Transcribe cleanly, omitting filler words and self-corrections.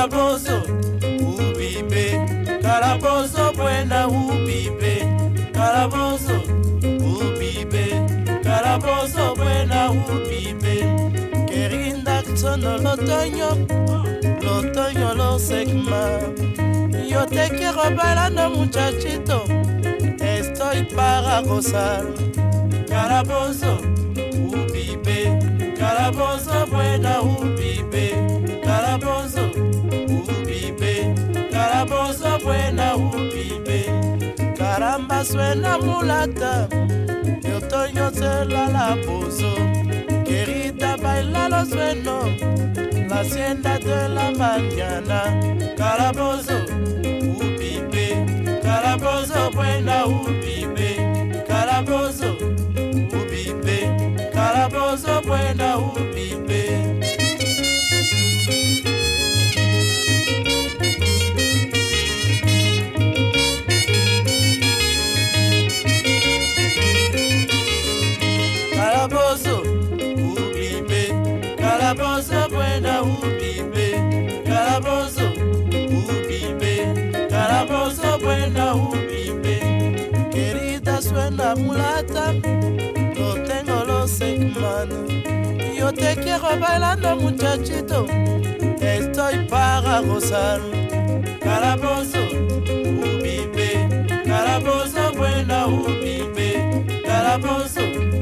calabozo, ubibe, calabozo buena ubibe, calabozo, ubibe, calabozo buena ubibe. Querida sono l'otoño lo segma. Yo te quiero bailando muchachito, estoy para gozar. Calabozo, ubibe, calabozo buena ubibe, calabozo, ubibe, calabozo buena ubibe. Caramba suena mulata, y otoño se la pozo. Querida baila los suenos, la hacienda de la mañana. Calabozo, ubibe, calabozo buena ubibe, calabozo, ubibe, calabozo buena ubibe. Calabozo, ubibe, calabozo buena ubibe, calabozo, ubibe, calabozo buena ubibe. Querida suena mulata, no tengo los segmanos. Yo te quiero bailando muchachito, estoy para gozar. Calabozo, ubibe, calabozo buena ubibe, calabozo.